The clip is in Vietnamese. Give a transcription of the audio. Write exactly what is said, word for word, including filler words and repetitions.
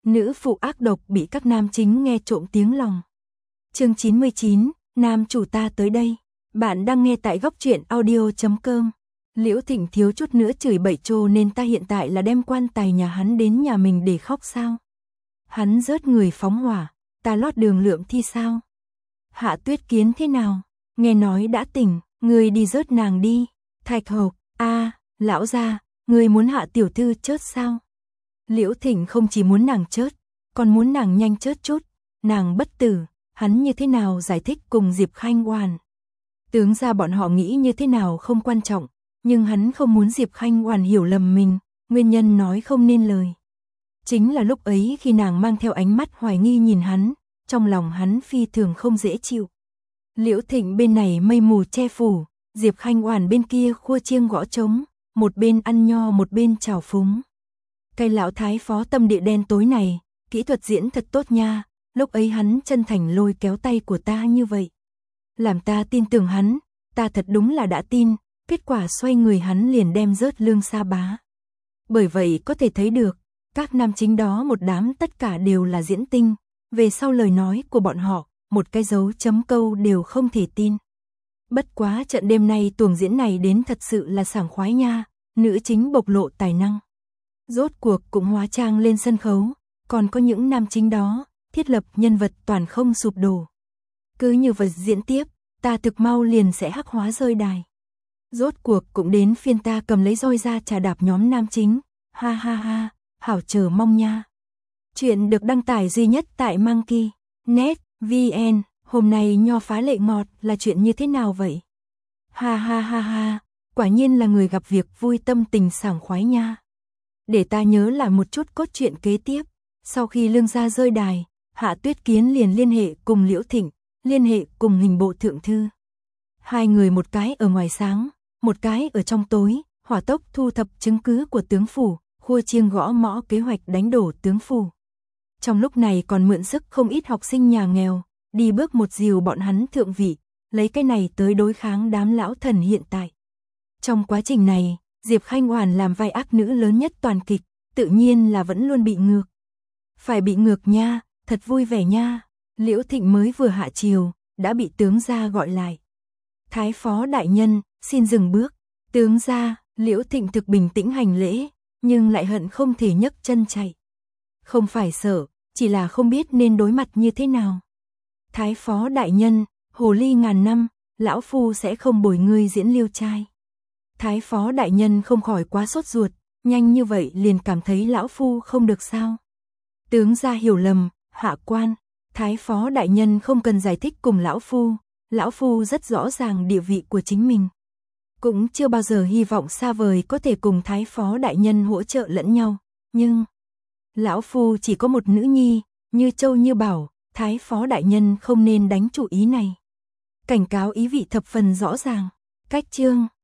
Nữ phụ ác độc bị các nam chính nghe trộm tiếng lòng. Chương chín mươi chín, nam chủ ta tới đây. Bạn đang nghe tại góc truyện audio chấm com. Liễu Thịnh thiếu chút nữa chửi bậy trô nên ta hiện tại là đem quan tài nhà hắn đến nhà mình để khóc sao? Hắn rớt người phóng hỏa, ta lót đường lượm thi sao? Hạ Tuyết Kiến thế nào? Nghe nói đã tỉnh, người đi rớt nàng đi. Thạch Hộc, a, lão gia, người muốn Hạ tiểu thư chớt sao? Liễu Thịnh không chỉ muốn nàng chớt, còn muốn nàng nhanh chớt chút, nàng bất tử, hắn như thế nào giải thích cùng Diệp Khanh Hoàn. Tướng ra bọn họ nghĩ như thế nào không quan trọng, nhưng hắn không muốn Diệp Khanh Hoàn hiểu lầm mình, nguyên nhân nói không nên lời. Chính là lúc ấy khi nàng mang theo ánh mắt hoài nghi nhìn hắn, trong lòng hắn phi thường không dễ chịu. Liễu Thịnh bên này mây mù che phủ, Diệp Khanh Hoàn bên kia khua chiêng gõ trống, một bên ăn nho một bên trào phúng. Cái lão thái phó tâm địa đen tối này, kỹ thuật diễn thật tốt nha, lúc ấy hắn chân thành lôi kéo tay của ta như vậy. Làm ta tin tưởng hắn, ta thật đúng là đã tin, kết quả xoay người hắn liền đem rớt lương sa bá. Bởi vậy có thể thấy được, các nam chính đó một đám tất cả đều là diễn tinh, về sau lời nói của bọn họ, một cái dấu chấm câu đều không thể tin. Bất quá trận đêm nay tuồng diễn này đến thật sự là sảng khoái nha, nữ chính bộc lộ tài năng. Rốt cuộc cũng hóa trang lên sân khấu, còn có những nam chính đó, thiết lập nhân vật toàn không sụp đổ. Cứ như vật diễn tiếp, ta thực mau liền sẽ hắc hóa rơi đài. Rốt cuộc cũng đến phiên ta cầm lấy roi ra trà đạp nhóm nam chính, ha ha ha, hảo chờ mong nha. Chuyện được đăng tải duy nhất tại Monkey chấm net vn, hôm nay nho phá lệ ngọt là chuyện như thế nào vậy? Ha ha ha ha, quả nhiên là người gặp việc vui tâm tình sảng khoái nha. Để ta nhớ lại một chút cốt truyện kế tiếp, sau khi lương gia rơi đài, Hạ Tuyết Kiến liền liên hệ cùng Liễu Thịnh, liên hệ cùng hình bộ thượng thư. Hai người một cái ở ngoài sáng, một cái ở trong tối, hỏa tốc thu thập chứng cứ của tướng phủ, khua chiêng gõ mõ kế hoạch đánh đổ tướng phủ. Trong lúc này còn mượn sức không ít học sinh nhà nghèo, đi bước một dìu bọn hắn thượng vị, lấy cái này tới đối kháng đám lão thần hiện tại. Trong quá trình này, Diệp Khanh Hoàn làm vai ác nữ lớn nhất toàn kịch, tự nhiên là vẫn luôn bị ngược. Phải bị ngược nha, thật vui vẻ nha. Liễu Thịnh mới vừa hạ chiều, đã bị tướng gia gọi lại. Thái phó đại nhân, xin dừng bước. Tướng gia, Liễu Thịnh thực bình tĩnh hành lễ, nhưng lại hận không thể nhấc chân chạy. Không phải sợ, chỉ là không biết nên đối mặt như thế nào. Thái phó đại nhân, hồ ly ngàn năm, lão phu sẽ không bồi ngươi diễn liêu trai. Thái phó đại nhân không khỏi quá sốt ruột, nhanh như vậy liền cảm thấy lão phu không được sao. Tướng gia hiểu lầm, hạ quan, thái phó đại nhân không cần giải thích cùng lão phu, lão phu rất rõ ràng địa vị của chính mình. Cũng chưa bao giờ hy vọng xa vời có thể cùng thái phó đại nhân hỗ trợ lẫn nhau, nhưng lão phu chỉ có một nữ nhi, như châu như bảo, thái phó đại nhân không nên đánh chủ ý này. Cảnh cáo ý vị thập phần rõ ràng, cách chương.